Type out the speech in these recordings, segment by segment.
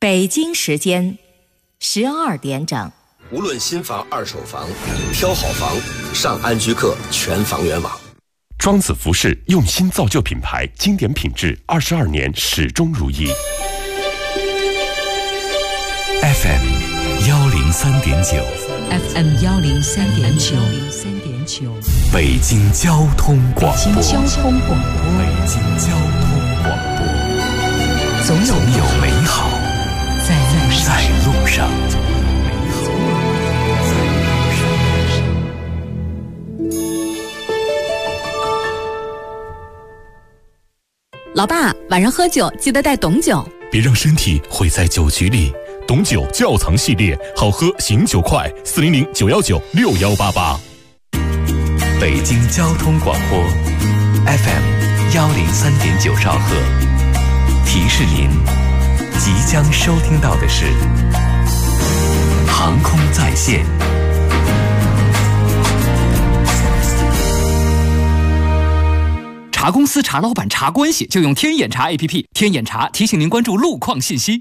北京时间12点整。 无论新房二手房，挑好房上安居客全房源网。 庄子服饰用心造就品牌，经典品质22年始终如一。 FM 103.9 FM 103.9 北京交通广播。 北京交通广播。 北京交通广播。 总有美好在路上。 老爸，晚上喝酒记得带董酒， 别让身体毁在酒局里。董酒窖藏系列，好喝醒酒快，400-919-6188。北京交通广播 FM 103.9兆赫，提示您即将收听到的是航空在线。 查公司、查老板、查关系，就用天眼查 APP。天眼查提醒您关注路况信息。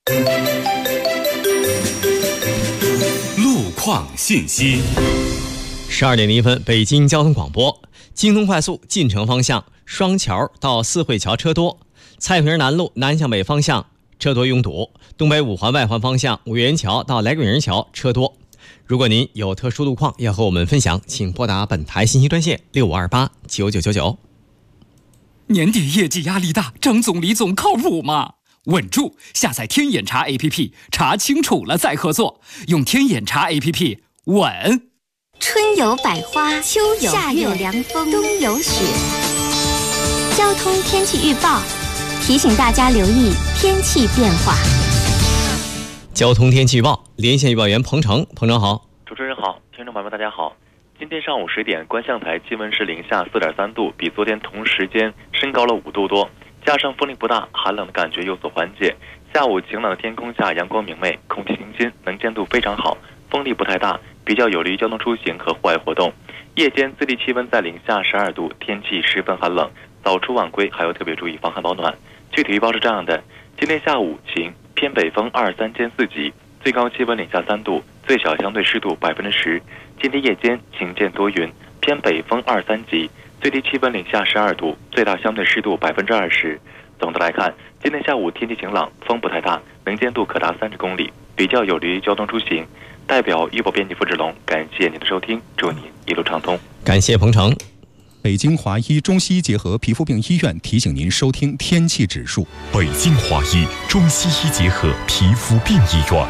路况信息。 12点01分，北京交通广播。京通快速进城方向，双桥到四惠桥车多；蔡平南路南向北方向车多拥堵；东北五环外环方向五元桥到来桂营桥车多。如果您有特殊路况要和我们分享，请拨打本台信息专线65289999。 年底业绩压力大，张总李总靠谱吗？稳住，下载天眼查 APP， 查清楚了再合作。用天眼查 APP， 稳。 春有百花，秋有夏有凉风，冬有雪。交通天气预报提醒大家留意天气变化。 交通天气预报，连线预报员彭程。彭程好。 主持人好，听众朋友们大家好。今天上午10点，观象台气温是零下4.3度，比昨天同时间升高了5度多，加上风力不大，寒冷的感觉有所缓解。下午晴朗的天空下，阳光明媚，空气清新，能见度非常好，风力不太大，比较有利于交通出行和户外活动。夜间最低气温在零下12度，天气十分寒冷，早出晚归还要特别注意防寒保暖。具体预报是这样的：今天下午晴，偏北风2、3兼4级，最高气温零下3度，最小相对湿度10%。今天夜间晴间多云，偏北风2、3级，最低气温零下12度，最大相对湿度20%。总的来看，今天下午天气晴朗，风不太大，能见度可达30公里，比较有利于交通出行。代表预报编辑付志龙，感谢您的收听，祝您一路畅通。 感谢彭程。 北京华医中西医结合皮肤病医院提醒您收听天气指数。 北京华医中西医结合皮肤病医院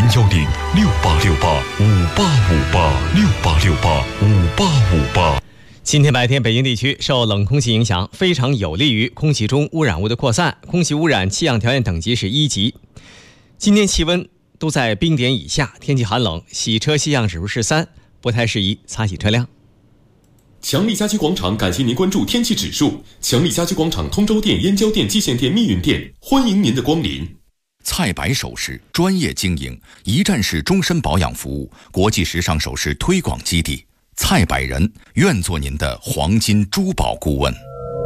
，010-6868-5858，6868-5858。 今天白天，北京地区受冷空气影响，非常有利于空气中污染物的扩散，空气污染气象条件等级是1级。今天气温都在冰点以下，天气寒冷，洗车气象指数是3，不太适宜擦洗车辆。 强力家居广场感谢您关注天气指数。强力家居广场通州店、燕郊店、蓟县店、密云店，欢迎您的光临。 蔡白首饰专业经营，一站式终身保养服务，国际时尚首饰推广基地。蔡百人愿做您的黄金珠宝顾问。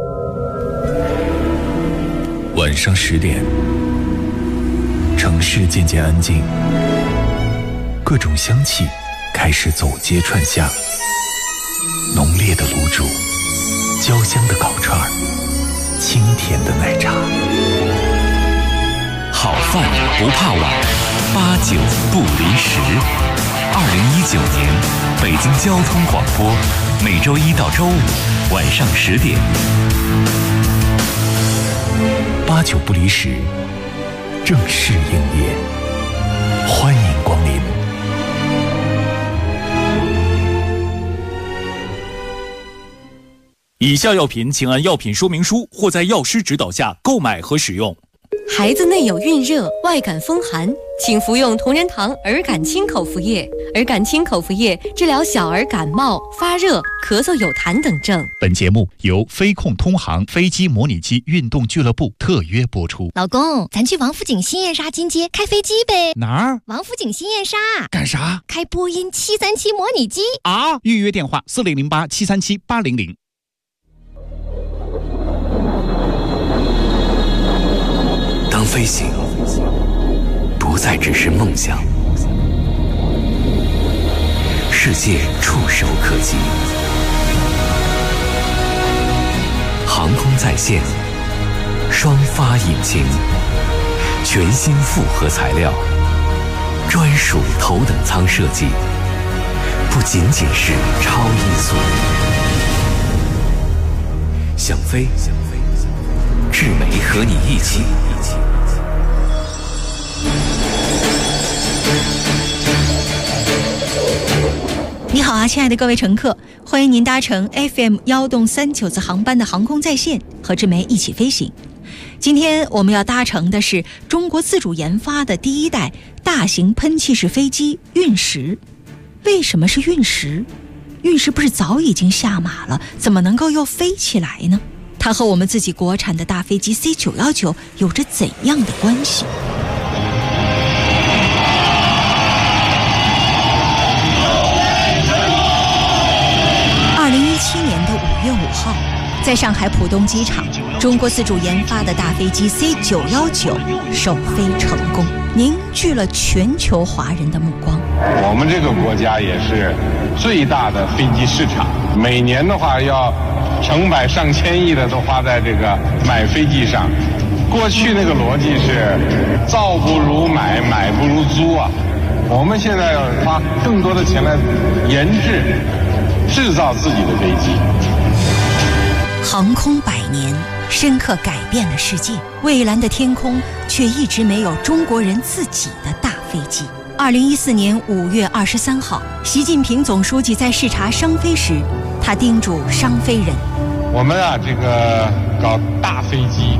晚上10点，城市渐渐安静，各种香气开始走街串巷，浓烈的卤煮，焦香的烤串，清甜的奶茶。 好饭不怕晚，8、9不离10。2019年，北京交通广播，每周1到周5晚上10点。 8、9不离10，正式营业，欢迎光临。 以下药品请按药品说明书或在药师指导下购买和使用。 孩子内有孕热、外感风寒，请服用同仁堂儿感清口服液。儿感清口服液治疗小儿感冒、发热、咳嗽、有痰等症。 本节目由飞控通航飞机模拟机运动俱乐部特约播出。 老公，咱去王府井新燕莎金街开飞机呗？ 哪儿？ 王府井新燕莎。 干啥？ 开波音737模拟机啊！预约电话4008-737-800。 当飞行不再只是梦想，世界触手可及。航空在线，双发引擎，全新复合材料，专属头等舱设计，不仅仅是超音速。想飞，志美和你一起。 你好啊，亲爱的各位乘客，欢迎您搭乘 FM139次航班的航空在线，和志梅一起飞行。今天我们要搭乘的是中国自主研发的第一代大型喷气式飞机运10。为什么是运10？运10不是早已经下马了，怎么能够又飞起来呢？它和我们自己国产的大飞机 C919 有着怎样的关系？2017年的5月5号，在上海浦东机场，中国自主研发的大飞机 C919 首飞成功，凝聚了全球华人的目光。 我们这个国家也是最大的飞机市场，每年的话要成百上千亿的都花在这个买飞机上。过去那个逻辑是造不如买，买不如租啊。我们现在要花更多的钱来研制造自己的飞机。 航空100年，深刻改变了世界。蔚蓝的天空却一直没有中国人自己的大飞机。2014年5月23号，习近平总书记在视察商飞时，他叮嘱商飞人： 我们啊，这个搞大飞机，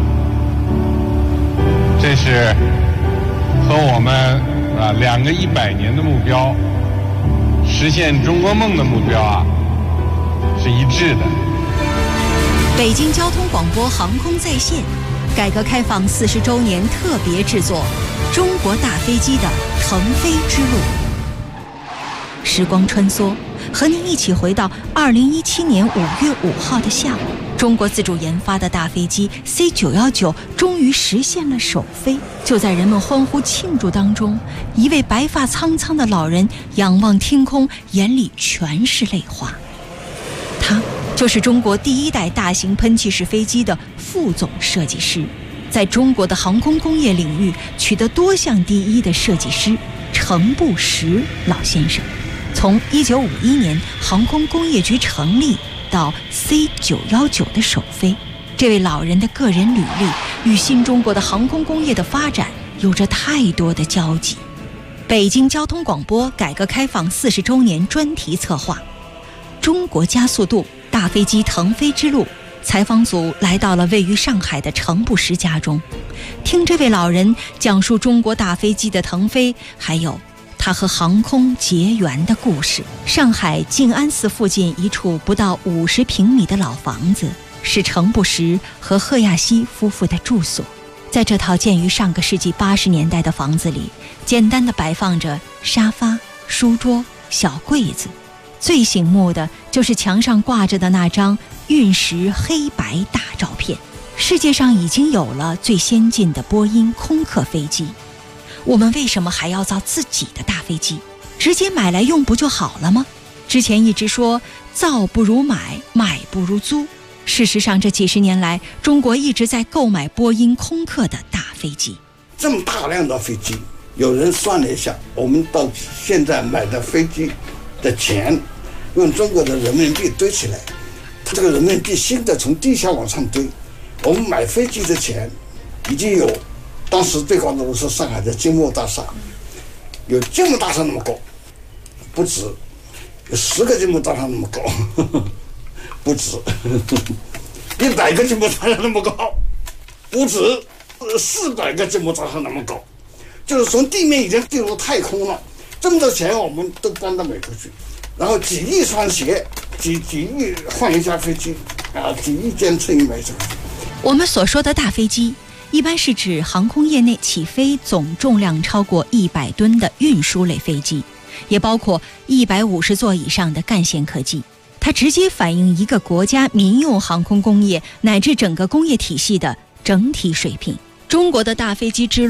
这是和我们2个100年的目标，实现中国梦的目标啊，是一致的。 北京交通广播航空在线，改革开放40周年特别制作《中国大飞机的腾飞之路》。时光穿梭，和您一起回到2017年5月5号的下午，中国自主研发的大飞机 C919 终于实现了首飞。就在人们欢呼庆祝当中，一位白发苍苍的老人仰望天空，眼里全是泪花。他就是中国第一代大型喷气式飞机的副总设计师，在中国的航空工业领域取得多项第一的设计师程步石老先生。从1951年航空工业局成立到 C919 的首飞，这位老人的个人履历与新中国的航空工业的发展有着太多的交集。北京交通广播改革开放40周年专题策划，中国加速度大飞机腾飞之路，采访组来到了位于上海的程步石家中，听这位老人讲述中国大飞机的腾飞，还有他和航空结缘的故事。上海静安寺附近一处不到50平米的老房子，是程步石和贺亚西夫妇的住所。在这套建于上个世纪80年代的房子里，简单的摆放着沙发、书桌、小柜子，最醒目的就是墙上挂着的那张运10黑白大照片。世界上已经有了最先进的波音空客飞机，我们为什么还要造自己的大飞机？直接买来用不就好了吗？之前一直说造不如买，买不如租。事实上，这几十年来，中国一直在购买波音空客的大飞机。 这么大量的飞机，有人算了一下，我们到现在买的飞机的钱，用中国的人民币堆起来，它这个人民币新的从地下往上堆。我们买飞机的钱已经有，当时最高的楼是上海的金茂大厦，有金茂大厦那么高，不止，有10个金茂大厦那么高，不止，100个金茂大厦那么高，不止，400个金茂大厦那么高，就是从地面已经进入太空了。这么多钱我们都搬到美国去，然后几亿双鞋，几亿换一架飞机啊，几亿件衬衣买什么。 我们所说的大飞机，一般是指航空业内起飞总重量超过100吨的运输类飞机，也包括150座以上的干线客机。它直接反映一个国家民用航空工业乃至整个工业体系的整体水平。中国的大飞机之路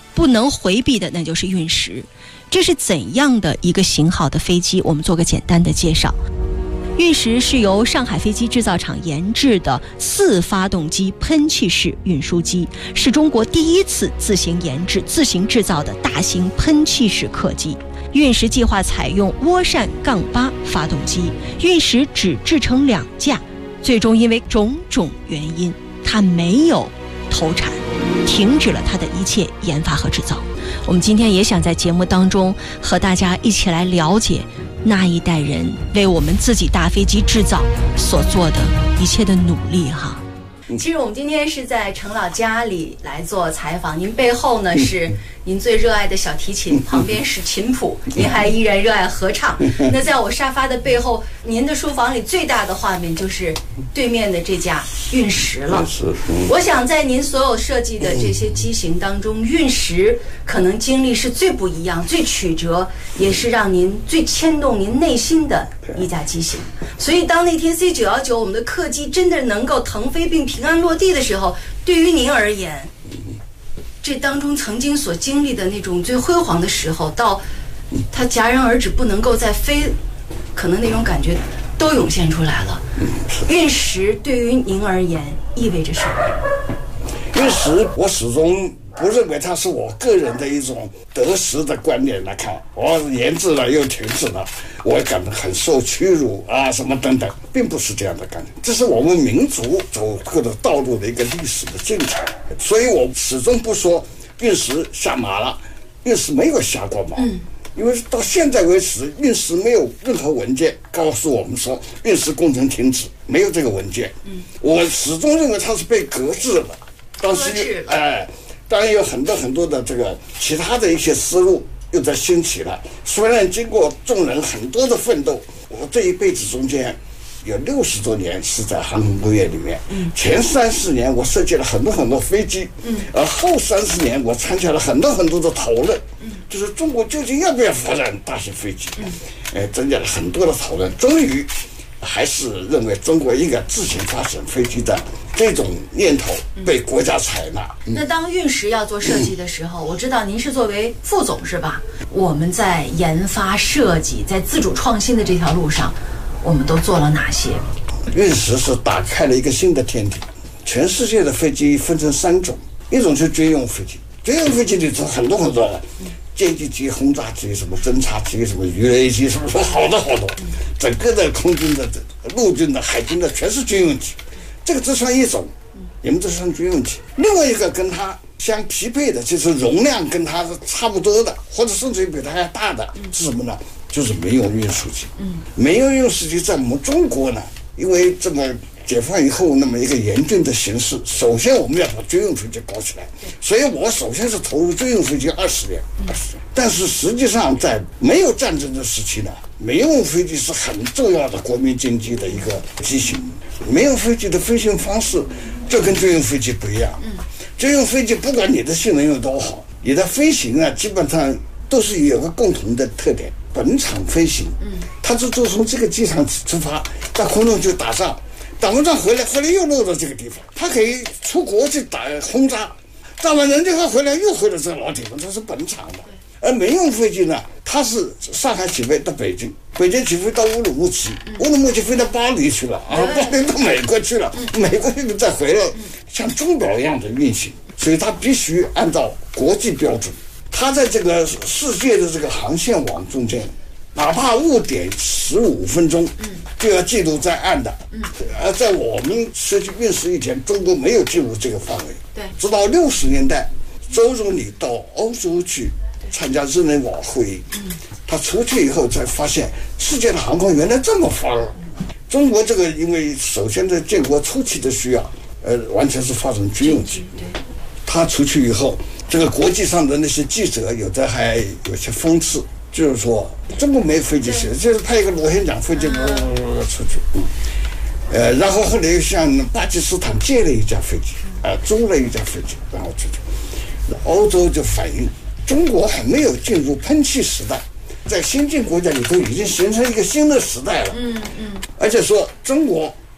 不能回避的那就是运10。这是怎样的一个型号的飞机？我们做个简单的介绍。运10是由上海飞机制造厂研制的4发动机喷气式运输机，是中国第一次自行研制、自行制造的大型喷气式客机。运10计划采用涡扇杠8发动机，运10只制成2架，最终因为种种原因，它没有投产，停止了它的一切研发和制造。我们今天也想在节目当中和大家一起来了解那一代人为我们自己大飞机制造所做的一切的努力哈。 其实我们今天是在程老家里来做采访，您背后呢是您最热爱的小提琴，旁边是琴谱，您还依然热爱合唱。那在我沙发的背后，您的书房里最大的画面就是对面的这架运10了。我想在您所有设计的这些机型当中，运10可能经历是最不一样、最曲折，也是让您最牵动您内心的一架机型。所以当那天 C919 我们的客机真的能够腾飞并平安落地的时候，对于您而言，这当中曾经所经历的那种最辉煌的时候，到它戛然而止不能够再飞，可能那种感觉都涌现出来了。运10对于您而言意味着什么？ 运10我始终不认为它是我个人的一种得失的观念来看，我研制了又停止了，我感到很受屈辱啊什么等等，并不是这样的感觉。这是我们民族走过的道路的一个历史的进程，所以我始终不说运10下马了，运10没有下过马。因为到现在为止，运10没有任何文件告诉我们说运10工程停止，没有这个文件。我始终认为它是被搁置了。当时当然有很多的这个其他的一些思路又在兴起了。虽然经过众人很多的奋斗，我这一辈子中间有60多年是在航空工业里面。前30年我设计了很多飞机，而后30年我参加了很多的讨论，就是中国究竟要不要发展大型飞机，增加了很多的讨论，终于还是认为中国应该自行发展飞机的这种念头被国家采纳。 那当运10要做设计的时候，我知道您是作为副总是吧？我们在研发设计，在自主创新的这条路上，我们都做了哪些？ 运10是打开了一个新的天地。全世界的飞机分成3种，一种是军用飞机，军用飞机里头很多的歼击机、轰炸机、什么侦察机、什么鱼雷机，什么好多，整个的空军的、陆军的、海军的全是军用机，这个只算一种，你们这算军用机。另外一个跟它相匹配的，就是容量跟它是差不多的，或者甚至于比它还大的，是什么呢？就是民用运输机。民用运输机在我们中国呢，因为这么解放以后那么一个严峻的形势，首先我们要把军用飞机搞起来，所以我首先是投入军用飞机20年。但是实际上在没有战争的时期呢，民用飞机是很重要的国民经济的一个机型。民用飞机的飞行方式就跟军用飞机不一样。军用飞机不管你的性能有多好，你的飞行啊基本上都是有个共同的特点，本场飞行。它就从这个机场出发，在空中就打仗。打完仗回来又落到这个地方，他可以出国去打轰炸，炸完人之后回来又回到这个老地方，这是本场的。而民用飞机呢，它是上海起飞到北京，北京起飞到乌鲁木齐，乌鲁木齐飞到巴黎去了啊，巴黎到美国去了，美国又再回来，像钟表一样的运行，所以它必须按照国际标准。它在这个世界的这个航线网中间，哪怕误点15分钟，就要记录在案的。而在我们设计运10以前，中国没有进入这个范围。对，直到60年代，周总理到欧洲去参加日内瓦会议，他出去以后才发现，世界的航空原来这么发达。中国这个因为首先在建国初期的需要，完全是发展军用机。他出去以后，这个国际上的那些记者有的还有些讽刺。就是说，中国没飞机学，就是派一个螺旋桨飞机出去，然后后来又向巴基斯坦借了一架飞机，租了一架飞机，然后出去。欧洲就反映，中国还没有进入喷气时代，在先进国家里头已经形成一个新的时代了。而且说中国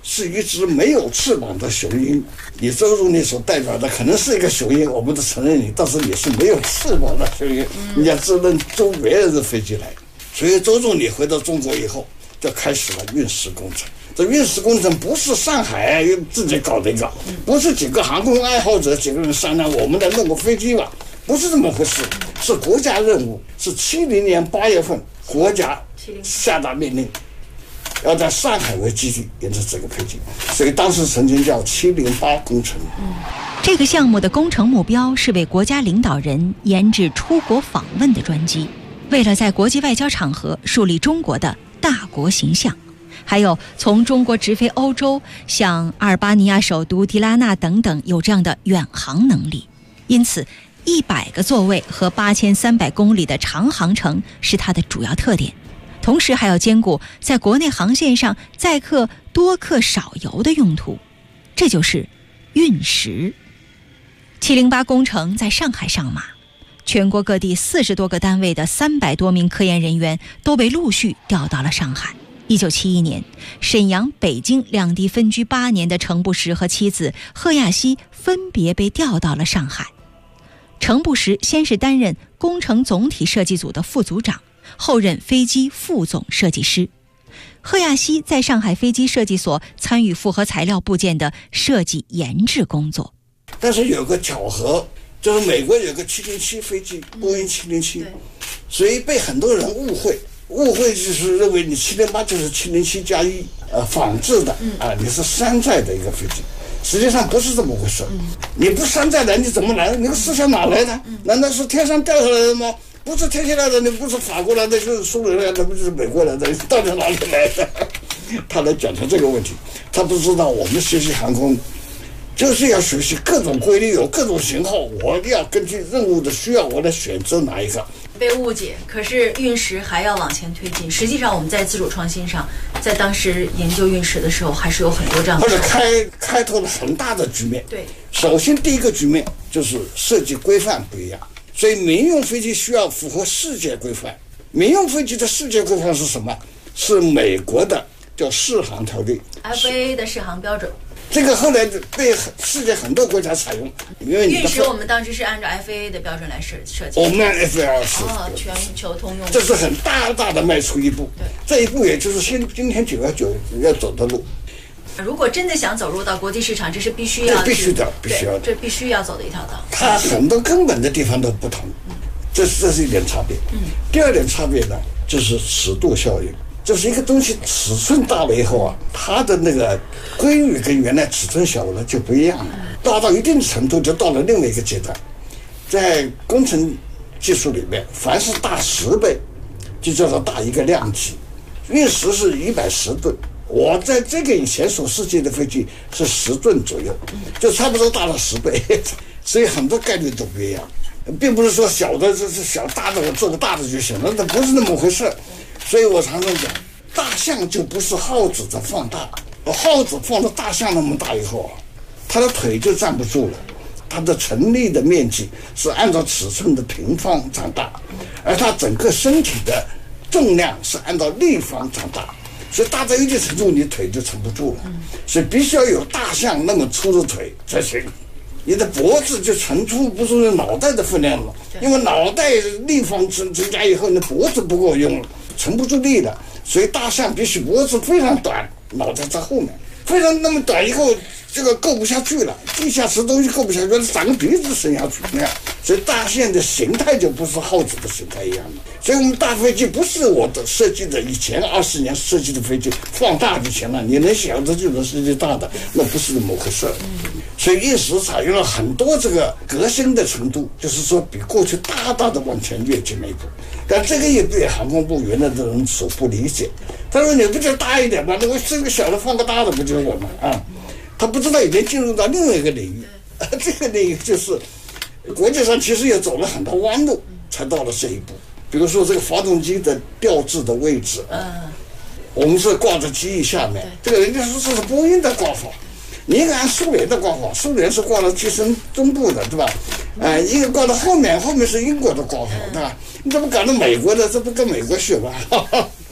是一只没有翅膀的雄鹰。你周总理所代表的可能是一个雄鹰，我们都承认你，但是你是没有翅膀的雄鹰，你要只能坐别人的飞机来。所以周总理回到中国以后，就开始了运十工程。这运十工程不是上海自己搞的一个，不是几个航空爱好者几个人商量我们来弄个飞机吧，不是这么回事，是国家任务。是70年8月份国家下达命令，要在上海为基地研制这个飞机，所以当时曾经叫708工程。 这个项目的工程目标是为国家领导人研制出国访问的专机，为了在国际外交场合树立中国的大国形象，还有从中国直飞欧洲，像阿尔巴尼亚首都迪拉纳等等有这样的远航能力。因此100个座位和8300公里的长航程是它的主要特点，同时还要兼顾在国内航线上载客多客少油的用途，这就是运十。708工程在上海上马，全国各地40多个单位的300多名科研人员都被陆续调到了上海。1971年，沈阳、北京两地分居8年的程步石和妻子贺亚熙分别被调到了上海。程步石先是担任工程总体设计组的副组长，后任飞机副总设计师。贺亚熙在上海飞机设计所参与复合材料部件的设计研制工作。 但是有个巧合，就是美国有个707飞机，波音707，所以被很多人误会就是认为你708就是707+1仿制的你是山寨的一个飞机。实际上不是这么回事，你不山寨的你怎么来的？你个思想哪来的？难道是天上掉下来的吗？不是天下来的，你不是法国来的，就是苏联来的，不就是美国来的，你到底哪里来的？他来讲成这个问题，他不知道我们学习航空就是要学习各种规律，有各种型号，我要根据任务的需要，我来选择哪一个。 被误解，可是运十还要往前推进。实际上，我们在自主创新上，在当时研究运十的时候，还是有很多这样的。 或者开拓了很大的局面。 对， 首先第一个局面就是设计规范不一样，所以民用飞机需要符合世界规范。民用飞机的世界规范是什么？是美国的叫适航条例 ，FAA 的适航标准。 这个后来被世界很多国家采用，因为运十我们当时是按照 FAA 的标准来设计。 我们按 FAA 是全球通用。 这是很大的迈出一步。 对， 这一步也就是今天919要走的路。 如果真的想走入到国际市场，这是必须要这必须要走的一条道。 它很多根本的地方都不同，这是一点差别。第二点差别呢，就是尺度效应。就是一个东西尺寸大了以后啊，它的那个规律跟原来尺寸小了就不一样了。大到一定程度就到了另外一个阶段。在工程技术里面，凡是大10倍，就叫做大一个量级。运十是110吨，我在这个以前所设计的飞机是10吨左右，就差不多大了10倍。所以很多概率都不一样，并不是说小的就是小，大的我做个大的就行了，那不是那么回事。所以我常常讲，大象就不是耗子的放大，耗子放到大象那么大以后啊，它的腿就站不住了，它的成立的面积是按照尺寸的平方长大，而它整个身体的重量是按照立方长大，所以大到一定程度你腿就撑不住了，所以必须要有大象那么粗的腿才行。你的脖子就承出不住脑袋的分量了，因为脑袋立方增加以后，你脖子不够用了，承不住力的，所以大象必须脖子非常短，脑袋在后面，非常那么短以后，这个够不下去了，地下吃东西够不下去，长个鼻子伸下去那样，所以大象的形态就不是耗子的形态一样的。所以我们大飞机不是我的设计的以前20年设计的飞机放大就行了，你能小的就能设计大的，那不是那么回事。所以运十采用了很多这个革新的程度，就是说比过去大的往前跃进了一步。但这个也被航空部原来的人所不理解。他说你不就大一点吗？那我这个小的放个大的不就是我吗？他不知道已经进入到另外一个领域，这个领域就是国际上其实也走了很多弯路才到了这一步。比如说这个发动机的吊置的位置，我们是挂在机翼下面，这个人家说这是波音的挂法，你应该按苏联的挂法，苏联是挂到机身中部的，对吧？一个挂到后面是英国的挂法，对吧？你怎么搞到美国的？这不跟美国学吗？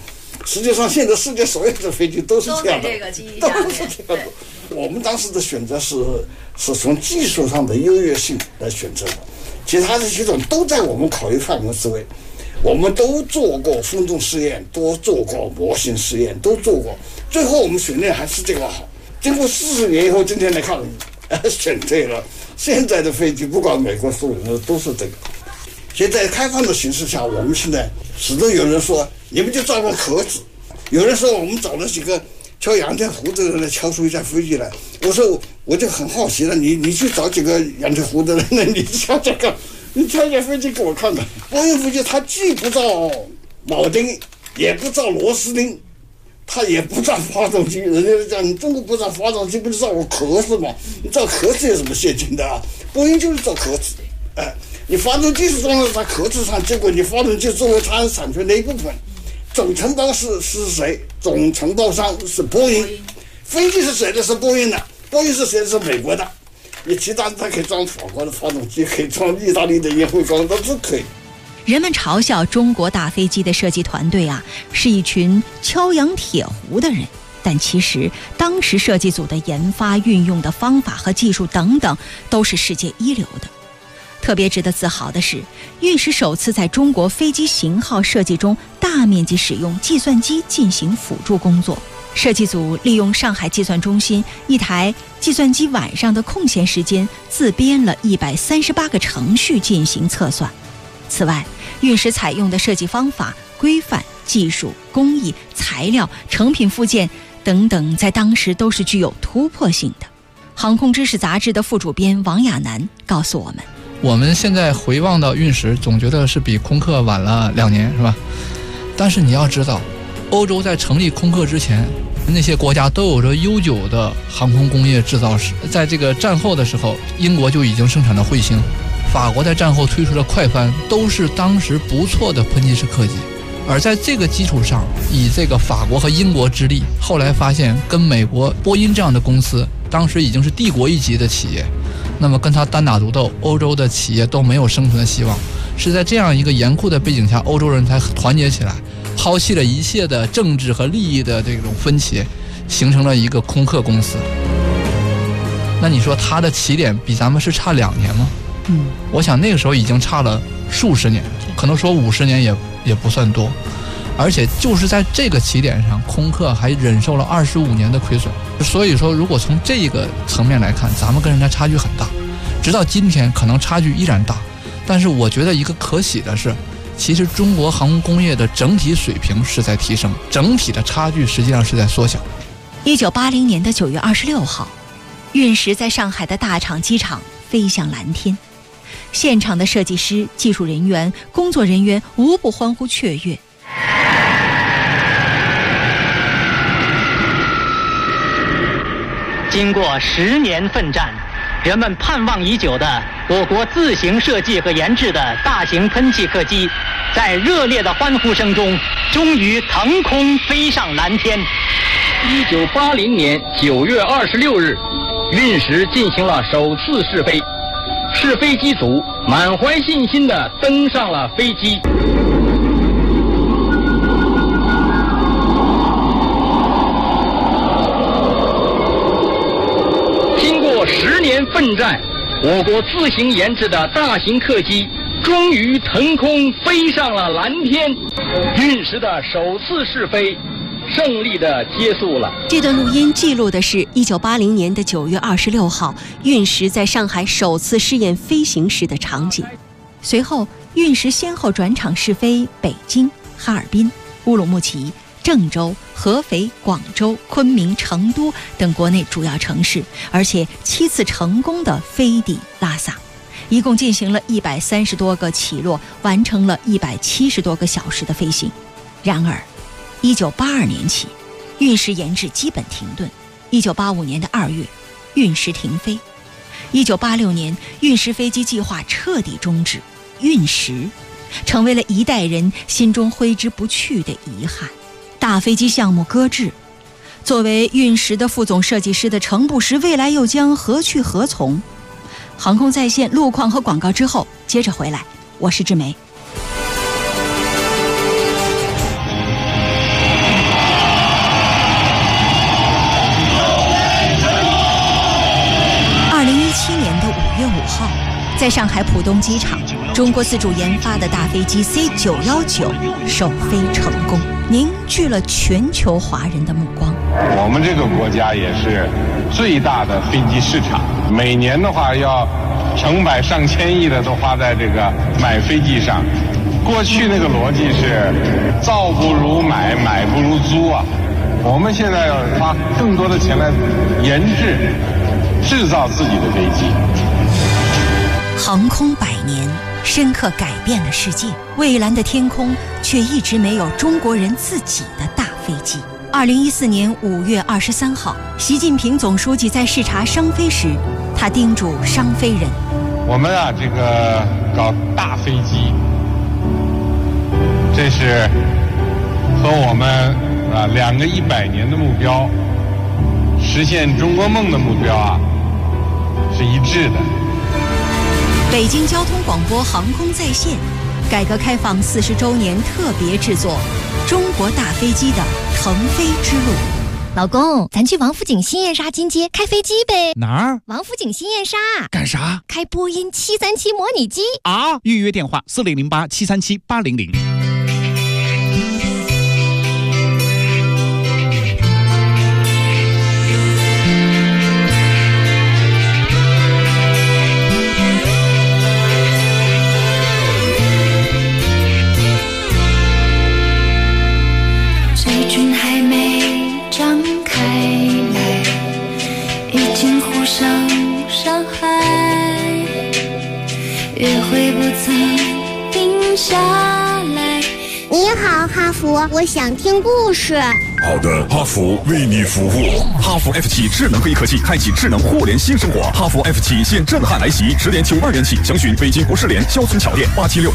实际上现在世界所有的飞机都是这样的， 都是这样的。我们当时的选择是从技术上的优越性来选择的，其他的系统都在我们考虑范围之内。我们都做过风洞试验，都做过模型试验，都做过，最后我们选的还是这个好。经过40年以后，今天来看，选对了。现在的飞机不管美国、苏联都是这个。现在开放的形势下，我们现在始终有人说你们就造个壳子，有人说我们找了几个敲羊腿胡子的人来敲出一架飞机来。我说我就很好奇了，你去找几个羊腿胡子的人，你敲这个。你挑一架飞机给我看看，波音飞机它既不造铆钉，也不造螺丝钉，它也不造发动机。人家讲你中国不造发动机，不是造个壳子吗？你造壳子有什么先进的啊？波音就是造壳子，你发动机是装在它壳子上，结果你发动机作为它产权的一部分，总承包是谁？总承包商是波音，飞机是谁的？是波音的，波音是谁的？是美国的。你其他它可以装法国的发动机，可以装意大利的烟灰缸，都是可以。 人们嘲笑中国大飞机的设计团队是一群敲羊铁壶的人，但其实当时设计组的研发、运用的方法和技术等等都是世界一流的。特别值得自豪的是，运十首次在中国飞机型号设计中大面积使用计算机进行辅助工作。设计组利用上海计算中心一台计算机晚上的空闲时间，自编了138个程序进行测算。此外，运十采用的设计方法、规范、技术、工艺、材料、成品附件等等，在当时都是具有突破性的。航空知识杂志的副主编王亚楠告诉我们， 我们现在回望到运十，总觉得是比空客晚了2年，是吧？但是你要知道，欧洲在成立空客之前，那些国家都有着悠久的航空工业制造史。在这个战后的时候，英国就已经生产了彗星，法国在战后推出的快帆都是当时不错的喷气式客机。而在这个基础上，以这个法国和英国之力，后来发现跟美国波音这样的公司当时已经是帝国一级的企业，那么跟他单打独斗，欧洲的企业都没有生存的希望。是在这样一个严酷的背景下，欧洲人才团结起来，抛弃了一切的政治和利益的这种分歧，形成了一个空客公司。那你说它的起点比咱们是差2年吗？我想那个时候已经差了数十年，可能说50年也不算多。而且就是在这个起点上，空客还忍受了25年的亏损。所以说，如果从这个层面来看，咱们跟人家差距很大。直到今天，可能差距依然大。但是我觉得一个可喜的是，其实中国航空工业的整体水平是在提升，整体的差距实际上是在缩小。 1980年的9月26号，运十在上海的大厂机场飞向蓝天，现场的设计师、技术人员、工作人员无不欢呼雀跃。 经过10年奋战，人们盼望已久的我国自行设计和研制的大型喷气客机，在热烈的欢呼声中，终于腾空飞上蓝天。 1980年9月26日，运十进行了首次试飞，试飞机组满怀信心地登上了飞机。10年奋战，我国自行研制的大型客机终于腾空飞上了蓝天。运十的首次试飞胜利地结束了。 这段录音记录的是1980年的9月26号，运十在上海首次试验飞行时的场景。随后，运十先后转场试飞北京、哈尔滨、乌鲁木齐、郑州、合肥、广州、昆明、成都等国内主要城市，而且7次成功的飞抵拉萨，一共进行了130多个起落，完成了170多个小时的飞行。然而1982年起，运十研制基本停顿。1985年的2月，运十停飞。1986年，运十飞机计划彻底终止，运十成为了一代人心中挥之不去的遗憾。大飞机项目搁置，作为运十的副总设计师的程步实未来又将何去何从？航空在线路况和广告之后接着回来，我是志梅。 月5号，在上海浦东机场，中国自主研发的大飞机 C919首飞成功，凝聚了全球华人的目光。 我们这个国家也是最大的飞机市场，每年的话要成百上千亿的都花在这个买飞机上。过去那个逻辑是造不如买，买不如租啊。我们现在要花更多的钱来研制造自己的飞机。 航空100年，深刻改变了世界。蔚蓝的天空却一直没有中国人自己的大飞机。2014年5月23号，习近平总书记在视察商飞时，他叮嘱商飞人： 我们啊，这个搞大飞机，这是和我们2个100年的目标，实现中国梦的目标啊，是一致的。 北京交通广播航空在线，改革开放40周年特别制作《中国大飞机的腾飞之路》。 老公，咱去王府井新燕莎金街开飞机呗？ 哪儿？ 王府井新燕莎。 干啥？ 开波音737模拟机啊！预约电话4008-737-800。 水军还没张开来，已经互相伤害，约会不曾定下来。 你好，哈佛，我想听故事。 好的，哈佛为你服务。哈佛 F7智能会议科技开启智能互联新生活。哈佛 F7现震撼来袭，10年92元起，详询北京国士联肖村桥店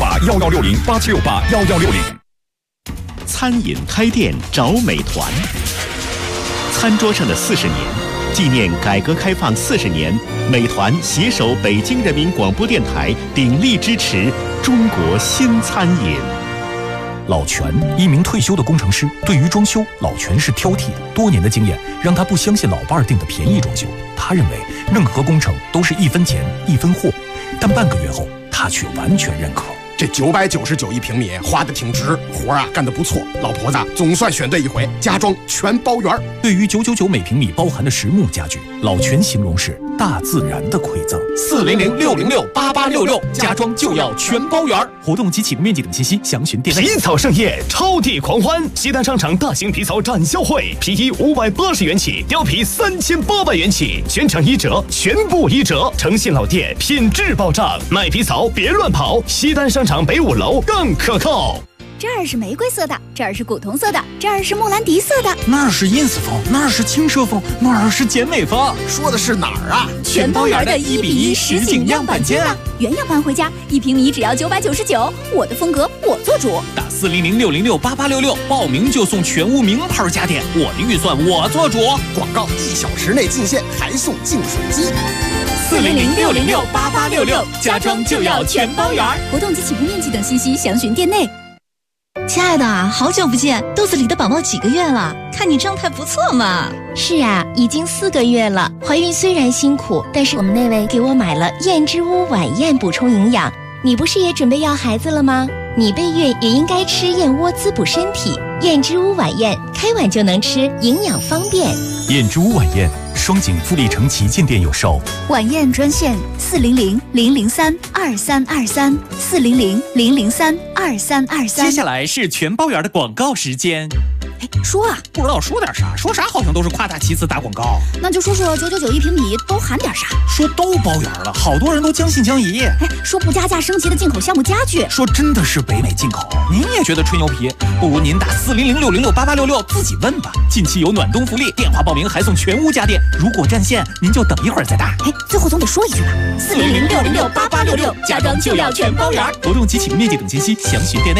8768116087681160。 餐饮开店找美团。餐桌上的40年，纪念改革开放40年，美团携手北京人民广播电台，鼎力支持中国新餐饮。 老全，一名退休的工程师，对于装修，老全是挑剔的。多年的经验让他不相信老伴儿订的便宜装修，他认为任何工程都是1分钱1分货。但半个月后，他却完全认可。 这999一平米花得挺值，活啊干得不错，老婆子总算选对一回，家装全包圆。 对于999每平米包含的实木家具，老全形容是大自然的馈赠。 400-606-8866，家装就要全包圆。 活动及启动面积等信息详询店内。 皮草盛宴，超地狂欢！西单商场大型皮草展销会，皮衣580元起，貂皮3800元起，全场1折，全部1折，诚信老店，品质保障。买皮草别乱跑，西单商场北5楼更可靠。 这儿是玫瑰色的，这儿是古铜色的，这儿是莫兰迪色的， 那儿是 ins 风，那儿是轻奢风，那儿是简美风。 说的是哪儿啊？ 全包圆的1:1实景样板间啊！原样搬回家，1平米只要999，我的风格我做主。 打400-606-8866，报名就送全屋名牌家电，我的预算我做主。 广告1小时内进线，还送净水机。 400-606-8866，家装就要全包圆。活动及启动面积等信息详询店内。 亲爱的，好久不见，肚子里的宝宝几个月了？看你状态不错嘛。 是啊，已经4个月了。怀孕虽然辛苦，但是我们那位给我买了燕之屋晚宴补充营养。你不是也准备要孩子了吗？你备孕也应该吃燕窝滋补身体。燕之屋晚宴，开碗就能吃，营养方便。 燕之屋晚宴，双井富力城旗舰店有售。 晚宴专线400-003-2323 400-003-2323。 接下来是全包圆的广告时间。 说啊， 不知道说点啥，说啥好像都是夸大其词打广告。 那就说说999一平米都含点啥？ 说都包圆了，好多人都将信将疑。 说不加价升级的进口项目家具， 说真的是北美进口。您也觉得吹牛皮？不如您打400-606-8866自己问吧。近期有暖冬福利，电话报名还送全屋家电。如果占线，您就等一会儿再打。 最后总得说一句吧，400-606-8866，家装就要全包圆。 活动及启动面积等信息详询店内。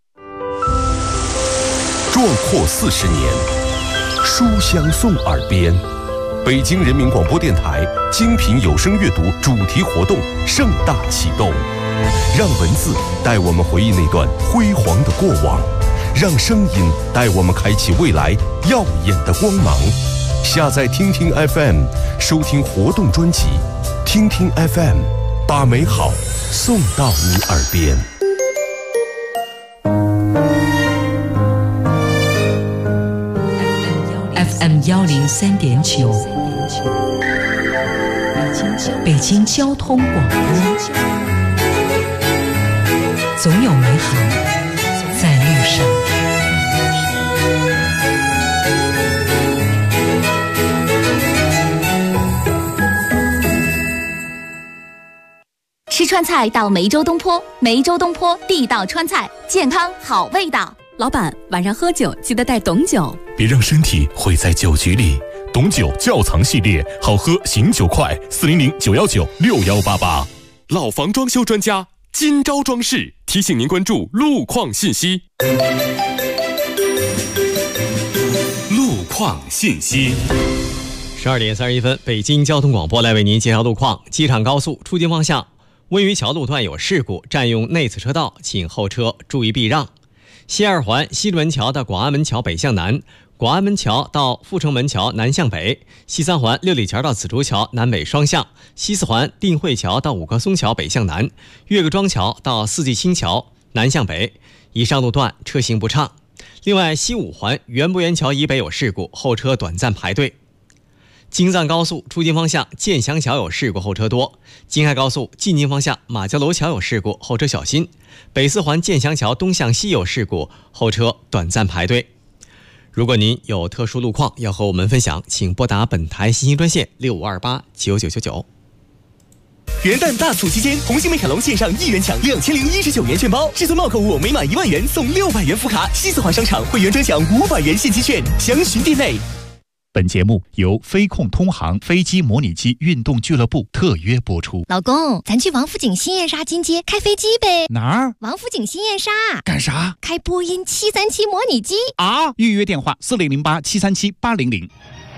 壮阔40年，书香送耳边。北京人民广播电台精品有声阅读主题活动盛大启动，让文字带我们回忆那段辉煌的过往，让声音带我们开启未来耀眼的光芒。下载听听 FM， 收听活动专辑， 听听 FM， 把美好送到你耳边。 FM 103.9，北京交通广播，总有美好在路上。 吃川菜到梅州东坡，梅州东坡地道川菜，健康好味道。 老板，晚上喝酒记得带董酒， 别让身体毁在酒局里。董酒窖藏系列，好喝醒酒快，400-919-6188。老房装修专家今朝装饰提醒您关注路况信息。路况信息。 12点31分，北京交通广播来为您介绍路况。机场高速出京方向，温榆桥路段有事故，占用内侧车道，请后车注意避让。西二环西直门桥到广安门桥北向南，广安门桥到阜成门桥南向北，西三环六里桥到紫竹桥南北双向，西四环定慧桥到五棵松桥北向南，岳各庄桥到四季青桥南向北，以上路段车行不畅。另外，西五环园博园桥以北有事故，后车短暂排队。京藏高速出京方向建祥桥有事故，后车多。京汉高速进京方向马家楼桥有事故，后车小心。北四环建祥桥东向西有事故，后车短暂排队。如果您有特殊路况要和我们分享，请拨打本台信息专线65289999。 元旦大促期间，红星美凯龙线上1元抢2019元券包，至尊帽购物每满1万元送600元福卡，西四环商场会员专享500元现金券，详询店内。 本节目由飞控通航飞机模拟机运动俱乐部特约播出。 老公，咱去王府井新燕莎金街开飞机呗？ 哪儿？ 王府井新燕莎。 干啥？ 开波音737模拟机啊！预约电话4008-737-800。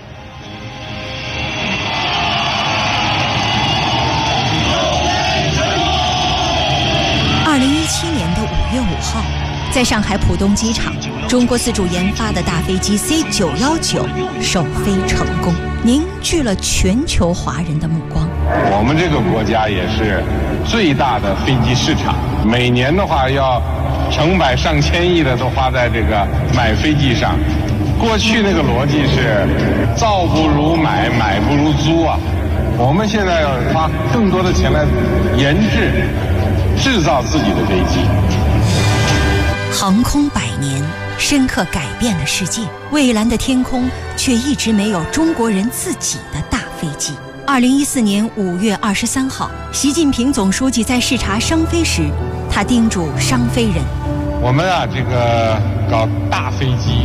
2017年的5月5号，在上海浦东机场，中国自主研发的大飞机 C919 首飞成功，凝聚了全球华人的目光。 我们这个国家也是最大的飞机市场，每年的话要成百上千亿的都花在这个买飞机上。过去那个逻辑是造不如买，买不如租啊。我们现在要花更多的钱来研制造自己的飞机。 航空100年，深刻改变了世界。蔚蓝的天空却一直没有中国人自己的大飞机。2014年5月23号，习近平总书记在视察商飞时，他叮嘱商飞人： 我们啊，这个搞大飞机，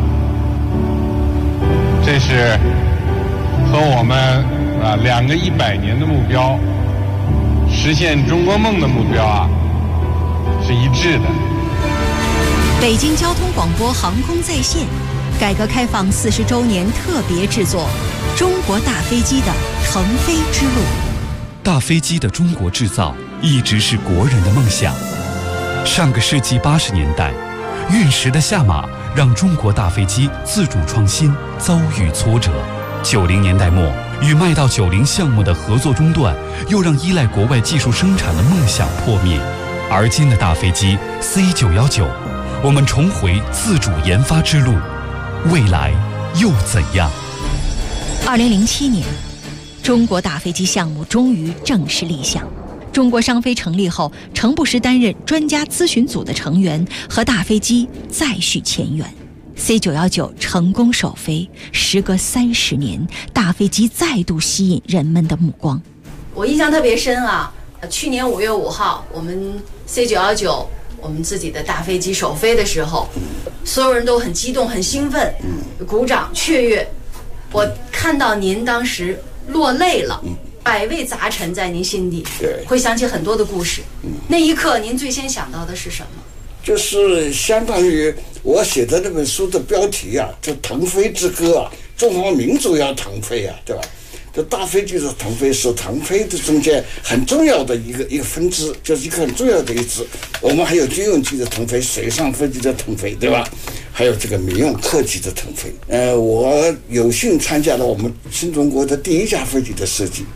这是和我们2个100年的目标，实现中国梦的目标啊，是一致的。 北京交通广播航空在线，改革开放40周年特别制作《中国大飞机的腾飞之路》。 大飞机的中国制造一直是国人的梦想。上个世纪80年代，运十的下马让中国大飞机自主创新遭遇挫折。90年代末，与麦道90项目的合作中断，又让依赖国外技术生产的梦想破灭。而今的大飞机 C919，我们重回自主研发之路，未来又怎样 ？2007年，中国大飞机项目终于正式立项。中国商飞成立后，程不时担任专家咨询组的成员，和大飞机再续前缘。C919 成功首飞，时隔30年，大飞机再度吸引人们的目光。 我印象特别深啊，去年5月5号，我们 C919。我们自己的大飞机首飞的时候，所有人都很激动、很兴奋，鼓掌雀跃。我看到您当时落泪了，百味杂陈在您心底，会想起很多的故事。那一刻，您最先想到的是什么？ 就是相当于我写的那本书的标题啊，叫《腾飞之歌》啊，中华民族要腾飞啊，对吧？这大飞机的腾飞是腾飞的中间很重要的一个分支，就是一个很重要的一支。我们还有军用机的腾飞，水上飞机的腾飞，对吧？还有这个民用客机的腾飞。我有幸参加了我们新中国的第1架飞机的设计，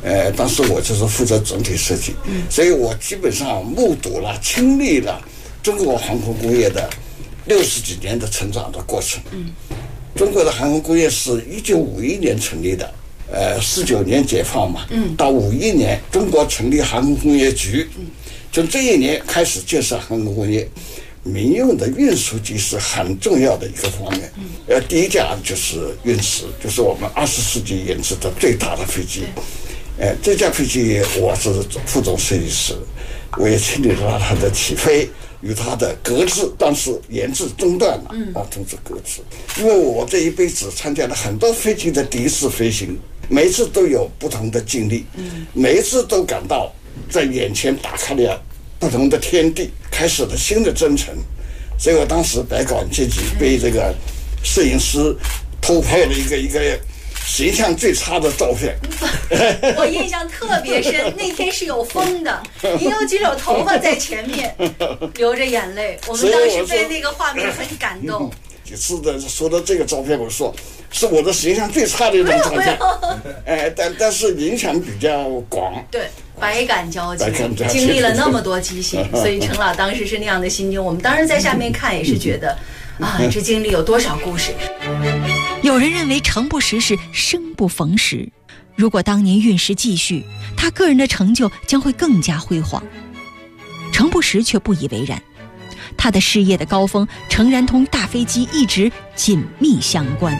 当时我就是负责总体设计，所以我基本上目睹了、亲历了中国航空工业的60几年的成长的过程。中国的航空工业是1951年成立的，49年解放嘛，到51年中国成立航空工业局，从这一年开始建设航空工业。民用的运输机是很重要的一个方面。第一架就是运十，就是我们20世纪研制的最大的飞机。这架飞机我是副总设计师，我也亲历了它的起飞与它的搁置，当时研制中断了，终止搁置。因为我这一辈子参加了很多飞机的第一次飞行，每一次都有不同的经历，每一次都感到在眼前打开了不同的天地，开始了新的征程。所以我当时百感交集，被这个摄影师偷拍了一个形象最差的照片。 我印象特别深，那天是有风的，您有几绺头发在前面，流着眼泪。我们当时被那个画面很感动。 几次的说到这个照片，我说是我的形象最差的一张照片。但是影响比较广。 对。百感交集，经历了那么多机型，所以程老当时是那样的心境。我们当时在下面看也是觉得，这经历有多少故事。 有人认为程不识是生不逢时，如果当年运十继续，他个人的成就将会更加辉煌。程不识却不以为然，他的事业的高峰诚然同大飞机一直紧密相关。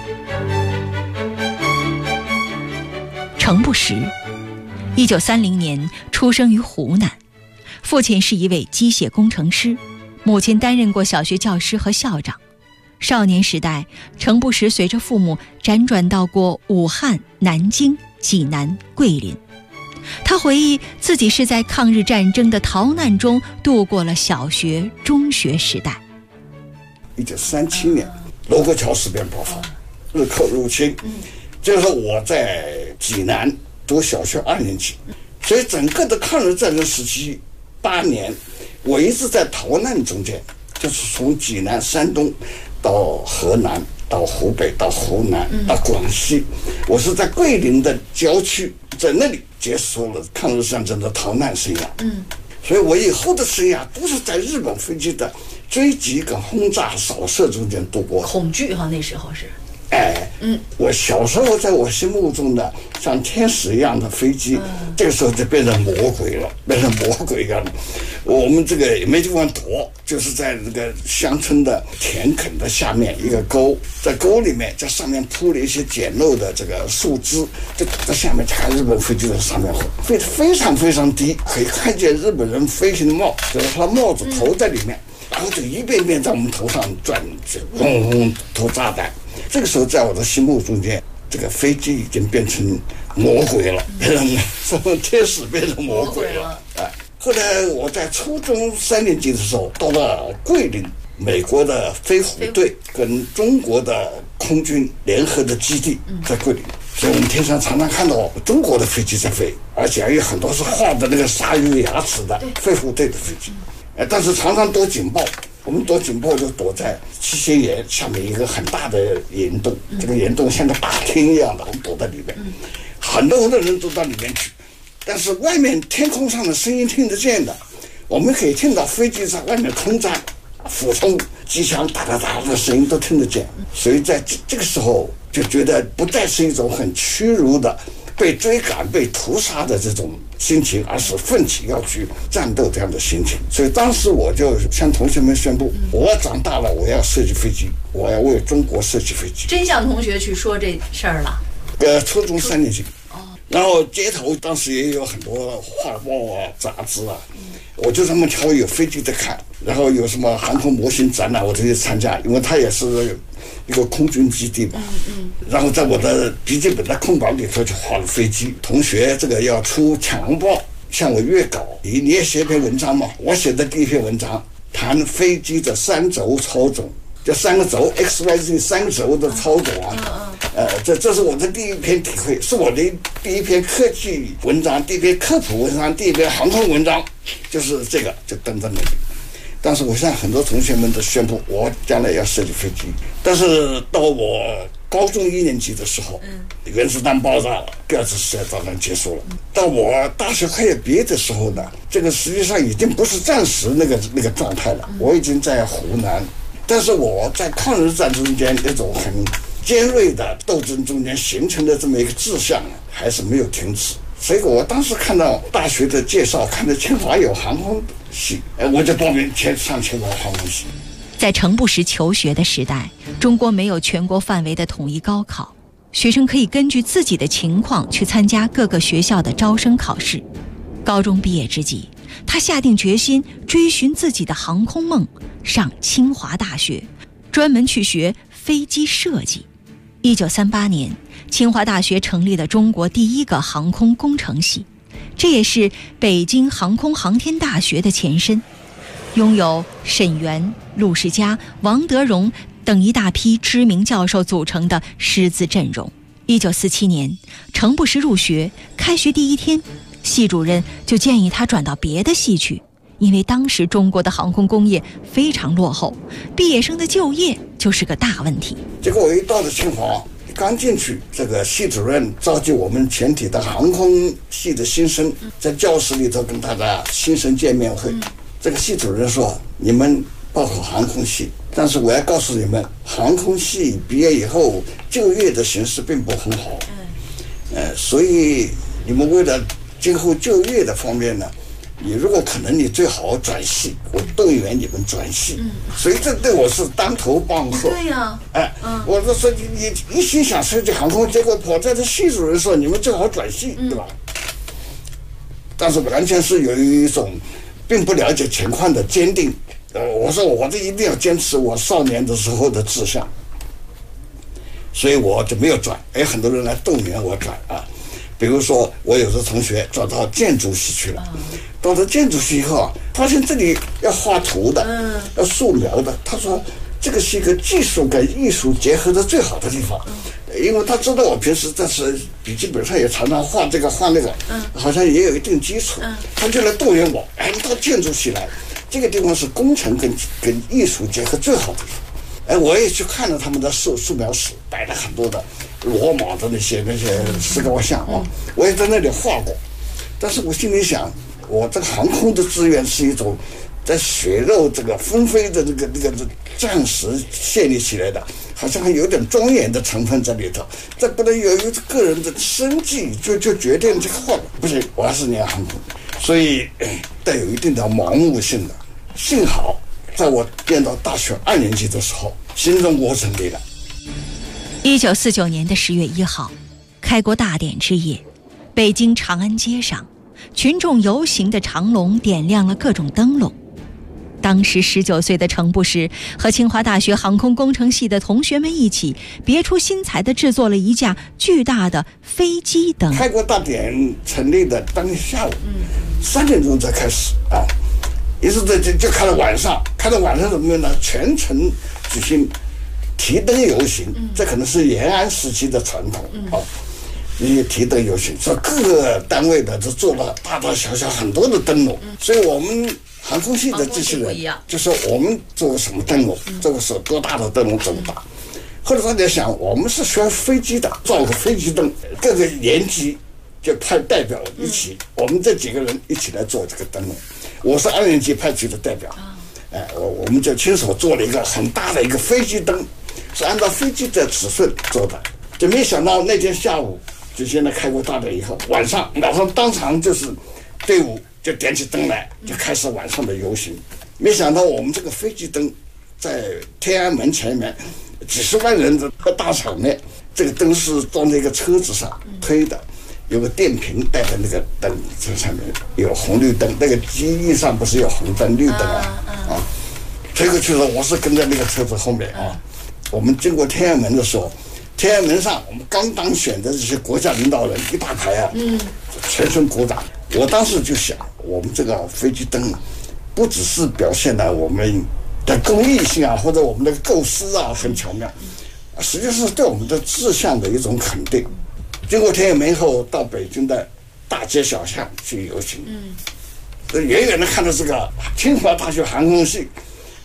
程不识1930年出生于湖南，父亲是一位机械工程师，母亲担任过小学教师和校长。少年时代，程不识随着父母辗转到过武汉、南京、济南、桂林。他回忆自己是在抗日战争的逃难中度过了小学、中学时代。 1937年，罗沟桥事变爆发，日寇入侵。这时候我在济南读小学2年级，所以整个的抗日战争时期8年，我一直在逃难中间，就是从济南、山东到河南、到湖北、到湖南、到广西，我是在桂林的郊区，在那里结束了抗日战争的逃难生涯。所以我以后的生涯都是在日本飞机的追击跟轰炸扫射中间度过。 恐惧那时候是。 我小时候在我心目中的像天使一样的飞机，这个时候就变成魔鬼了，变成魔鬼一样的。我们这个也没地方躲，就是在这个乡村的田埂的下面一个沟，在沟里面在上面铺了一些简陋的这个树枝，就在下面看日本飞机在上面飞得非常非常低，可以看见日本人飞行的帽，就是他帽子头在里面，然后就一遍遍在我们头上转，轰轰投炸弹。这个时候，在我的心目中间，这个飞机已经变成魔鬼了，变成从天使变成魔鬼了。后来我在初中3年级的时候，到了桂林，美国的飞虎队跟中国的空军联合的基地在桂林，所以我们天上常常看到中国的飞机在飞，而且还有很多是画的那个鲨鱼牙齿的飞虎队的飞机。但是常常躲警报。我们躲警报就躲在七星岩下面一个很大的岩洞，这个岩洞像个大厅一样的，我们躲在里面，很多的人都到里面去，但是外面天空上的声音听得见的，我们可以听到飞机在外面空战、俯冲、机枪哒哒哒的声音都听得见，所以在这个时候就觉得不再是一种很屈辱的被追赶、被屠杀的这种心情，而是奋起要去战斗这样的心情。所以当时我就向同学们宣布，我长大了，我要设计飞机，我要为中国设计飞机。 真向同学去说这事儿了？ 初中3年级。然后街头当时也有很多画报啊、杂志啊，我就这么挑，有飞机在看，然后有什么航空模型展览，我都去参加，因为它也是一个空军基地嘛。然后在我的笔记本的空白里头就画了飞机。同学这个要出强报，向我阅稿，你也写篇文章嘛？我写的第一篇文章谈飞机的3轴操纵，这3个轴 XYZ 3个轴的操纵啊。这是我的第一篇体会，是我的第一篇科技文章，第一篇科普文章，第一篇航空文章，就是这个就登在那里。但是我向很多同学们都宣布，我将来要设计飞机。但是到我高中1年级的时候，原子弹爆炸了，第2次世界大战结束了。到我大学快要毕业的时候呢，这个实际上已经不是战时那个状态了，我已经在湖南，但是我在抗日战争中间那种很尖锐的斗争中间形成的这么一个志向还是没有停止。所以我当时看到大学的介绍，看到清华有航空系，我就报名上清华航空系。 在程不识求学的时代，中国没有全国范围的统一高考，学生可以根据自己的情况去参加各个学校的招生考试。高中毕业之际，他下定决心追寻自己的航空梦，上清华大学，专门去学飞机设计。1938年，清华大学成立了中国第一个航空工程系，这也是北京航空航天大学的前身，拥有沈源、陆世嘉、王德荣等一大批知名教授组成的师资阵容。1947年，程不识入学，开学第1天，系主任就建议他转到别的系去，因为当时中国的航空工业非常落后，毕业生的就业就是个大问题。 结果我一到了清华，刚进去，这个系主任召集我们全体的航空系的新生，在教室里头跟大家新生见面会。这个系主任说：“你们报考航空系，但是我要告诉你们，航空系毕业以后就业的形势并不很好。所以你们为了今后就业的方面呢，你如果可能，你最好转系，我动员你们转系。所以这对我是当头棒喝。 对呀， 我就说你一心想设计航空，结果跑在这系主任说你们最好转系，对吧？但是完全是有一种并不了解情况的坚定。我说我这一定要坚持我少年的时候的志向，所以我就没有转。很多人来动员我转啊。比如说，我有的同学转到建筑系去了，到了建筑系以后发现这里要画图的，要素描的。他说这个是一个技术跟艺术结合的最好的地方，因为他知道我平时在笔记本上也常常画这个画那个，好像也有一定基础，他就来动员我，到建筑系来，这个地方是工程跟艺术结合最好的地方。我也去看了他们的素描室，摆了很多的罗马的那些石膏像啊，我也在那里画过。但是我心里想，我这个航空的资源是一种在血肉这个纷飞的这个战时建立起来的，好像还有点庄严的成分在里头。这不能由于个人的生计就决定这个画，不行，我还是念航空，所以带有一定的盲目性的。幸好在我念到大学2年级的时候，新中国成立了。 1949年的10月1号，开国大典之夜，北京长安街上，群众游行的长龙点亮了各种灯笼。当时19岁的程不识和清华大学航空工程系的同学们一起，别出心裁地制作了一架巨大的飞机灯。 开国大典成立的当天下午3点钟才开始啊，一直就开到晚上，怎么样呢？全程举行提灯游行，这可能是延安时期的传统啊。那些提灯游行，说各个单位的都做了大大小小很多的灯笼，所以我们航空系的这些人就说我们做什么灯笼，这个是多大的灯笼这么大。后来大家想，我们是学飞机的，造个飞机灯，各个年级就派代表一起，我们这几个人一起来做这个灯笼。我是2年级派去的代表，我们就亲手做了一个很大的一个飞机灯，是按照飞机的尺寸做的。就没想到那天下午举行了开国大典以后，晚上马上当场就是队伍就点起灯来，就开始晚上的游行。没想到我们这个飞机灯在天安门前面几十万人的大场面，这个灯是装在一个车子上推的，有个电瓶带的那个灯，这上面有红绿灯，那个机翼上不是有红灯绿灯啊，推过去了，我是跟在那个车子后面啊。我们经过天安门的时候，天安门上我们刚当选的这些国家领导人一大排啊，全身鼓掌。我当时就想，我们这个飞机灯不只是表现了我们的工艺性啊，或者我们的构思啊很巧妙，实际上是对我们的志向的一种肯定。经过天安门后，到北京的大街小巷去游行，远远的看到这个清华大学航空系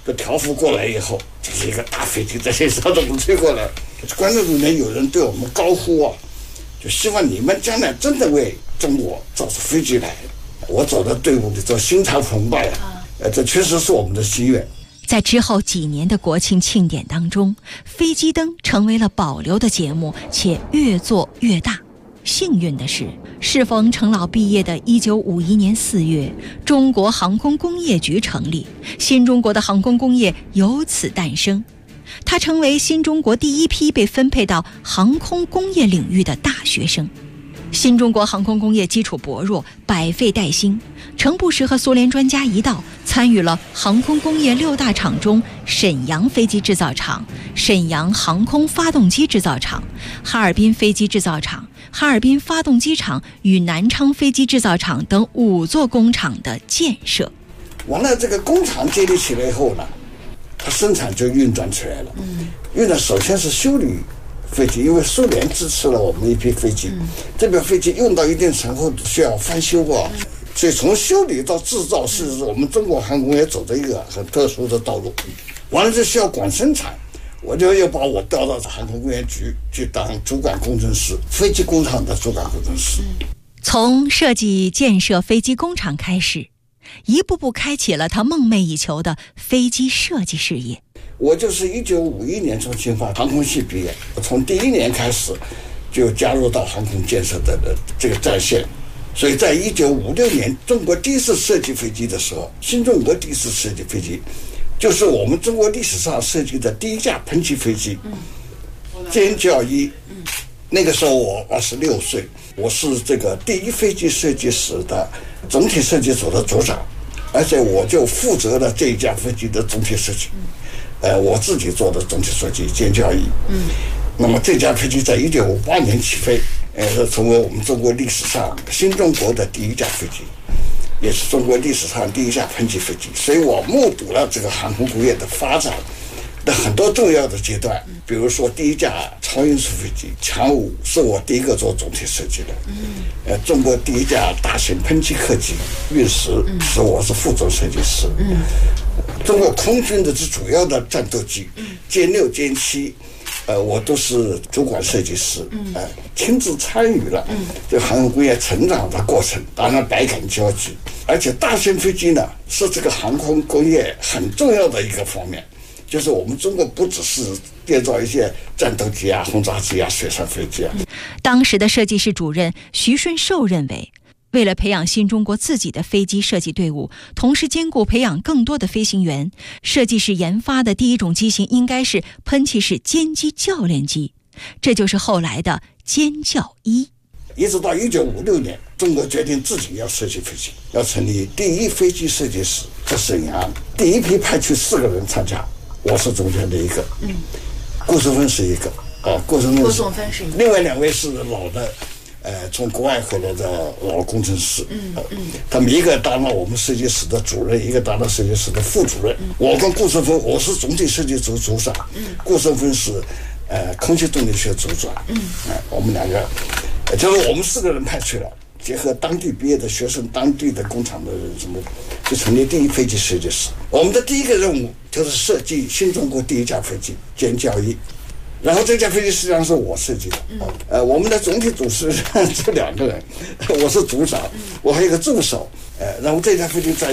这条幅过来以后，就是一个大飞机在天上这么吹过来。观众里面有人对我们高呼啊，就希望你们将来真的为中国造出飞机来。我走到队伍里做心潮澎湃啊，这确实是我们的心愿。 在之后几年的国庆庆典当中，飞机灯成为了保留的节目，且越做越大。幸运的是，适逢程老毕业的1951年4月，中国航空工业局成立，新中国的航空工业由此诞生。他成为新中国第一批被分配到航空工业领域的大学生。新中国航空工业基础薄弱，百废待兴。程不识和苏联专家一道，参与了航空工业6大厂中沈阳飞机制造厂、沈阳航空发动机制造厂、哈尔滨飞机制造厂、哈尔滨发动机厂与南昌飞机制造厂等5座工厂的建设。 完了，这个工厂建立起来以后呢，它生产就运转起来了。运转首先是修理飞机，因为苏联支持了我们一批飞机，这边飞机用到一定程度需要翻修啊，所以从修理到制造是我们中国航空业走的一个很特殊的道路。完了就需要管生产，我就又把我调到航空工业局去当主管工程师，飞机工厂的主管工程师。 从设计建设飞机工厂开始，一步步开启了他梦寐以求的飞机设计事业。 我就是1951年从清华航空系毕业，从第1年开始就加入到航空建设的这个战线。所以在1956年中国第一次设计飞机的时候，新中国第一次设计飞机就是我们中国历史上设计的第一架喷气飞机尖叫1。那个时候我26岁，我是这个第一飞机设计室的总体设计组的组长，而且我就负责了这一架飞机的总体设计。我自己做的总体设计尖叫1。那么这架飞机在1958年起飞，成为我们中国历史上新中国的第一架飞机，也是中国历史上第一架喷气飞机。所以我目睹了这个航空工业的发展的很多重要的阶段，比如说第一架超音速飞机强5是我第一个做总体设计的。中国第一架大型喷气客机运10是我是副总设计师。中国空军的主要的战斗机歼6、歼7，我都是主管设计师，亲自参与了这航空工业成长的过程，当然百感交集。而且大型飞机呢，是这个航空工业很重要的一个方面，就是我们中国不只是建造一些战斗机啊、轰炸机啊、水上飞机啊。 当时的设计室主任徐顺寿认为，为了培养新中国自己的飞机设计队伍，同时兼顾培养更多的飞行员，设计室研发的第一种机型应该是喷气式歼击教练机，这就是后来的歼教1。 一直到1956年，中国决定自己要设计飞机，要成立第一飞机设计室，在沈阳。第一批派去4个人参加，我是中间的一个，顾顺芬是一个，顾顺芬是一个，另外2位是老的。从国外回来的老工程师，他们一个当了我们设计室的主任，一个当了设计室的副主任。我跟顾顺芬，我是总体设计组组长，顾顺芬是空气动力学组长。我们2个就是我们4个人派去了，结合当地毕业的学生、当地的工厂的人什么，就成立第一飞机设计室。我们的第一个任务就是设计新中国第一架飞机歼教1。然后这架飞机实际上是我设计的，我们的总体组是这2个人，我是组长，我还有一个助手，然后这架飞机在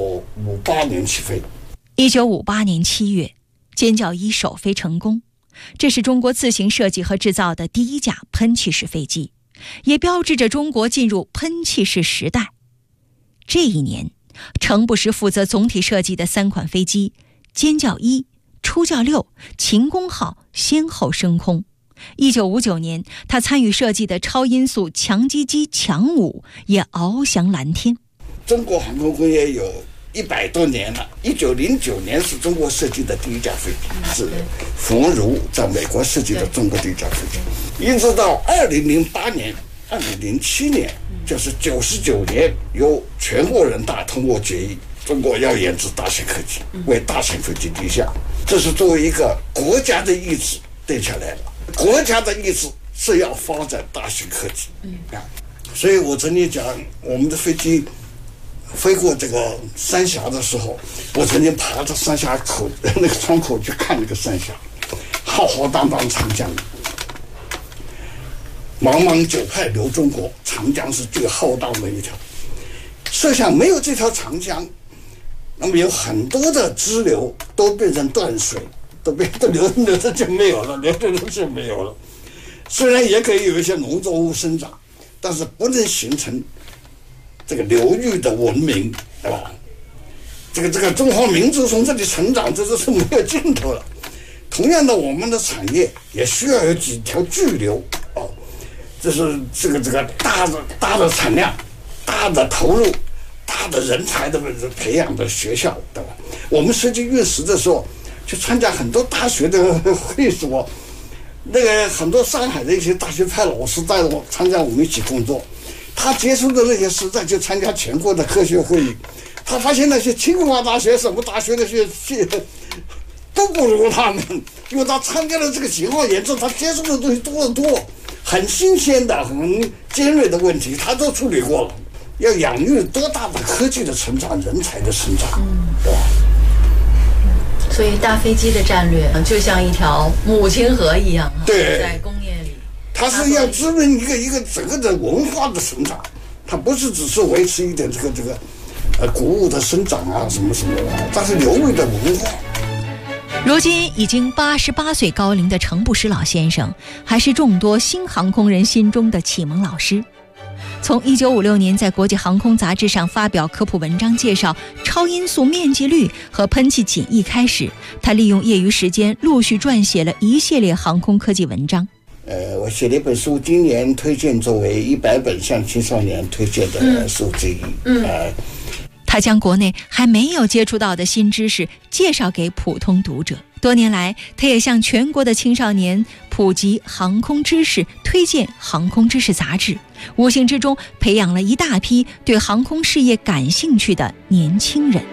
1958年起飞。 1958年7月，歼教1首飞成功，这是中国自行设计和制造的第一架喷气式飞机，也标志着中国进入喷气式时代。这一年，程不识负责总体设计的3款飞机，歼教1、初教6、秦公号先后升空。1959年，他参与设计的超音速强击机强5也翱翔蓝天。 中国航空工业有100多年了，1909年是中国设计的第一架飞机，是冯如在美国设计的中国第一架飞机，一直到2008年、2007年，就是99年，由全国人大通过决议，中国要研制大型客机，为大型飞机立项。这是作为一个国家的意志定下来了，国家的意志是要发展大型客机。所以我曾经讲，我们的飞机飞过这个三峡的时候，我曾经爬到三峡口那个窗口去看那个三峡，浩浩荡荡长江，茫茫九派流中国，长江是最浩荡的一条。设想没有这条长江，那么有很多的支流都变成断水，都流的就没有了，流的就没有了。虽然也可以有一些农作物生长，但是不能形成这个流域的文明，对吧？这个中华民族从这里成长，这是没有尽头了。同样的，我们的产业也需要有几条巨流啊，这是这个大的产量、大的投入、大的人才的培养的学校，对吧？我们实际运时的时候，去参加很多大学的会所。那个很多上海的一些大学派老师带我参加我们一起工作，他接触的那些师在就参加全国的科学会议，他发现那些清华大学什么大学的学都不如他们，因为他参加了这个情况研究，他接触的东西多得多，很新鲜的、很尖锐的问题，他都处理过了。要养育多大的科技的成长、人才的成长，对吧？ 所以大飞机的战略就像一条母亲河一样， 对， 在工业里， 它是要滋润一个整个的文化的成长，它不是只是维持一点这个谷物的生长啊什么什么的，它是流域的文化。 如今已经88岁高龄的程不识老先生，还是众多新航空人心中的启蒙老师。从1956年在国际航空杂志上发表科普文章介绍超音速面积率和喷气锦翼开始，他利用业余时间陆续撰写了一系列航空科技文章。 我写了一本书，今年推荐作为100本向青少年推荐的书之一。 他将国内还没有接触到的新知识介绍给普通读者。多年来，他也向全国的青少年普及航空知识，推荐航空知识杂志，无形之中培养了一大批对航空事业感兴趣的年轻人。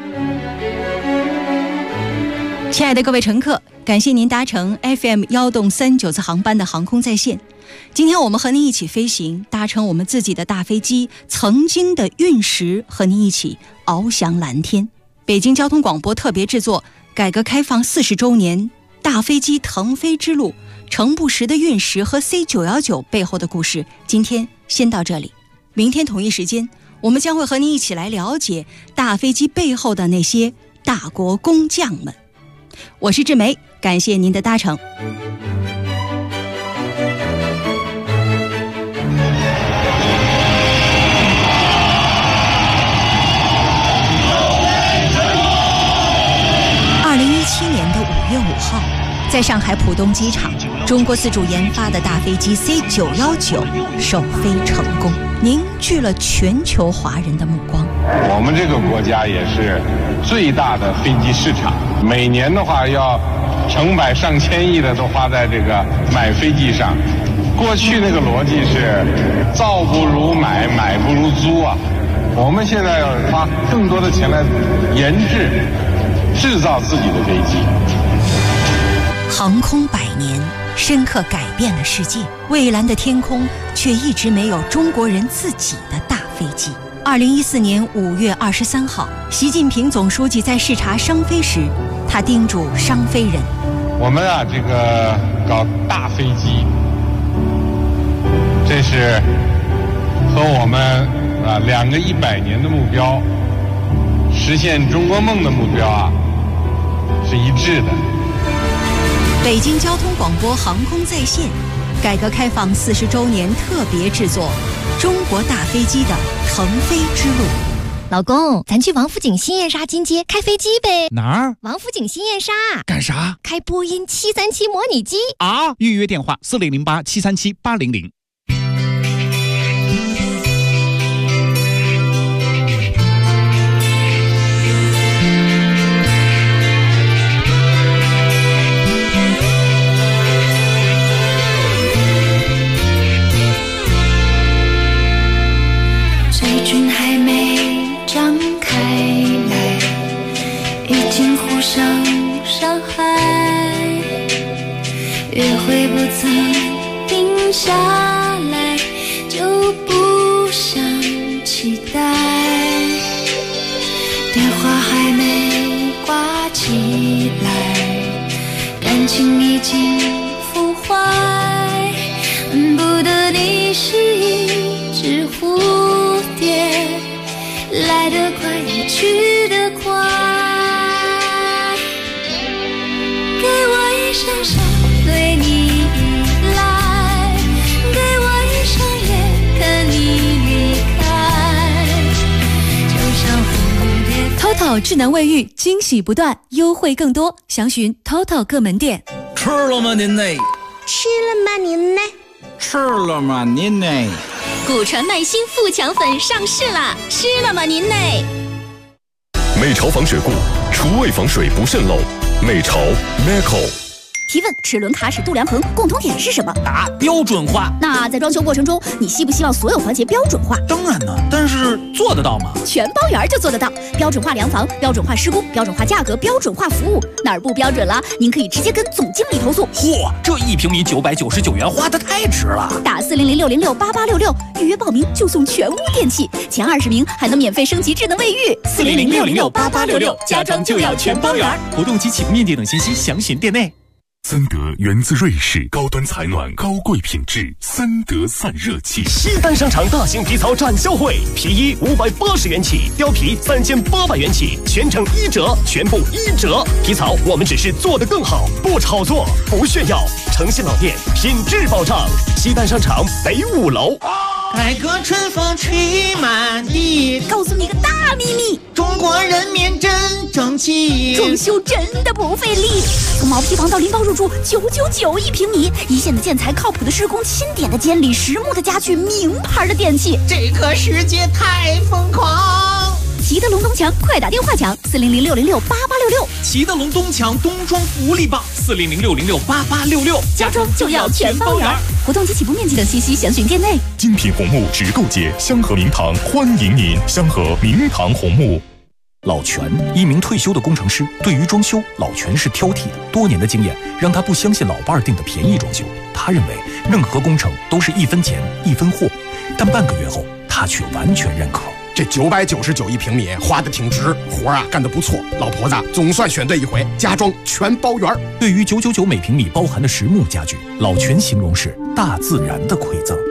亲爱的各位乘客，感谢您搭乘 FM1.39次航班的航空在线。今天我们和您一起飞行，搭乘我们自己的大飞机，曾经的运时，和您一起翱翔蓝天。北京交通广播特别制作，改革开放40周年大飞机腾飞之路，程不识的运时和 C919 背后的故事，今天先到这里。明天同一时间，我们将会和您一起来了解大飞机背后的那些大国工匠们。我是志梅，感谢您的搭乘。2017年的5月5号，在上海浦东机场，中国自主研发的大飞机 C919 首飞成功，凝聚了全球华人的目光。 我们这个国家也是最大的飞机市场，每年的话要成百上千亿的都花在这个买飞机上。过去那个逻辑是造不如买，买不如租啊。我们现在要花更多的钱来研制造自己的飞机。 航空100年，深刻改变了世界。蔚蓝的天空却一直没有中国人自己的大飞机。2014年5月23号，习近平总书记在视察商飞时，他叮嘱商飞人： 我们啊，这个搞大飞机，这是和我们2个100年的目标，实现中国梦的目标啊，是一致的。 北京交通广播航空在线，改革开放40周年特别制作《中国大飞机的腾飞之路》。 老公，咱去王府井新燕莎金街开飞机呗？ 哪儿？ 王府井新燕莎。 干啥？ 开波音737模拟机啊！预约电话4008-737-800。 约会不曾定下来，就不想期待。 情已经腐坏，恨不得你是一只蝴蝶，来得快也去得快。给我一双手对你依赖，给我一双眼看你离开，就像蝴蝶。 TOTO 智能卫浴惊喜不断，优惠更多，详询 TOTO 各门店。 吃了吗您呢？ 吃了吗您呢？ 吃了吗您呢？ 古传耐心富强粉上市啦！吃了吗您呢？ 美潮防水固，除味防水不渗漏。美潮 Meco。 提问：齿轮卡驶度量衡共同点是什么？ 答：标准化。 那在装修过程中，你希不希望所有环节标准化？ 当然呢，但是做得到吗？ 全包圆就做得到，标准化量房、标准化施工、标准化价格、标准化服务，哪儿不标准了？您可以直接跟总经理投诉。 嚯，这1平米999元，花得太值了！ 打400-606-8866预约报名就送全屋电器，前20名还能免费升级智能卫浴。 400-606-8866，家装就要全包圆。活动及启动面积等信息详询店内。 森德源自瑞士，高端采暖，高贵品质，森德散热器。 西单商场大型皮草展销会，皮衣580元起，貂皮3800元起，全程1折，全部1折。皮草我们只是做得更好，不炒作，不炫耀。诚信老店，品质保障。西单商场北5楼。 改革春风吹满地， 告诉你个大秘密， 中国人民真争气， 装修真的不费力。从毛坯房到拎包入住，9991平米，一线的建材，靠谱的施工，钦点的监理，实木的家具，名牌的电器， 这个世界太疯狂。 齐德龙东墙，快打电话抢400-606-8866。 齐德龙东墙冬装福利棒，400-606-8866， 家装就要全包圆。活动及起步面积等信息详询店内。 精品红木直购节，香河明堂欢迎您！香河明堂红木。 老全，一名退休的工程师，对于装修，老全是挑剔的。多年的经验让他不相信老伴儿订的便宜装修，他认为任何工程都是1分钱1分货。但半个月后，他却完全认可。 这999一平米，花的挺值，活啊干得不错，老婆子总算选对一回，家装全包圆。 对于999每平米包含的实木家具，老全形容是大自然的馈赠。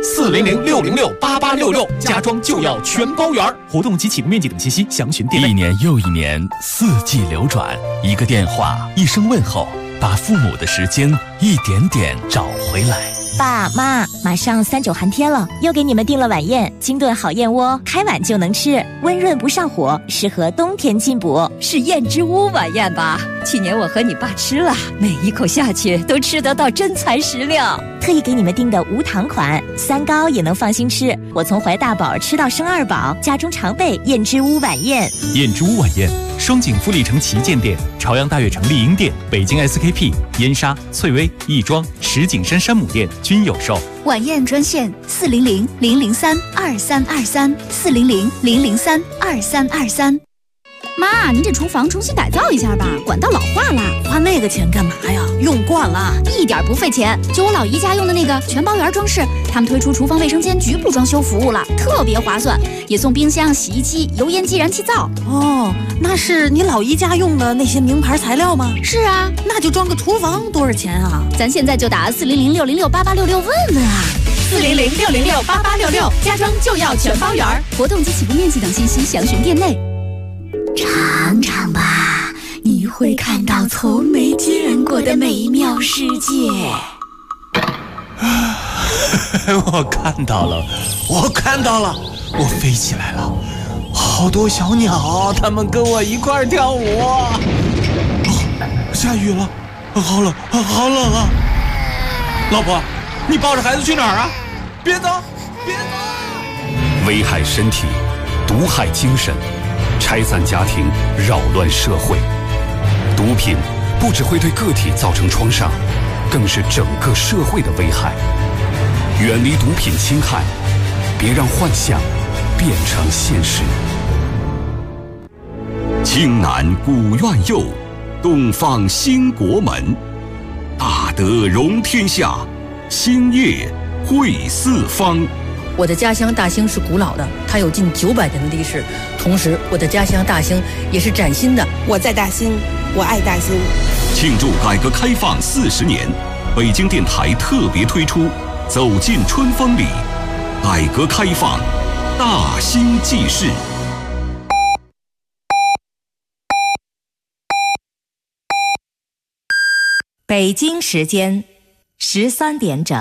400-606-8866，家装就要全包圆。活动及起步面积等信息详询店内。 1年又1年，4季流转，一个电话，一声问候，把父母的时间一点点找回来。 爸妈，马上3、9寒天了，又给你们订了晚宴，清炖好燕窝，开碗就能吃，温润不上火，适合冬天进补。 是燕之屋晚宴吧？去年我和你爸吃了，每一口下去都吃得到真材实料。 特意给你们订的无糖款，3高也能放心吃。我从怀大宝吃到生2宝，家中常备燕之屋晚宴。 燕之屋晚宴，双井富力城旗舰店、朝阳大悦城丽婴店、北京 SKP、燕莎、翠微、亦庄、石景山山姆店均有售。 晚宴专线400-003-2323，400-003-2323。妈，您这厨房重新改造一下吧，管道老化了。 花那个钱干嘛呀？用惯了， 一点不费钱。就我老姨家用的那个全包圆装饰，他们推出厨房卫生间局部装修服务了，特别划算，也送冰箱、洗衣机、油烟机、燃气灶。 哦，那是你老姨家用的那些名牌材料吗？ 是啊， 那就装个厨房多少钱啊？ 咱现在就打400-606-8866问问啊。 400-606-8866， 家装就要全包圆。活动及起步面积等信息详询店内。 尝尝吧，你会看到从没见过的美妙世界。 我看到了，我飞起来了，好多小鸟，它们跟我一块儿跳舞。下雨了，好冷啊！老婆，你抱着孩子去哪儿啊？别走！ 危害身体，毒害精神，拆散家庭，扰乱社会。毒品不只会对个体造成创伤，更是整个社会的危害。远离毒品侵害，别让幻想变成现实。 青南古院右，东方兴国门。大德容天下，兴业惠四方。 我的家乡大兴是古老的，它有近900年的历史。同时，我的家乡大兴也是崭新的。 我在大兴，我爱大兴。 庆祝改革开放40年，北京电台特别推出《走进春风里》，改革开放，大兴纪事。 北京时间13点整。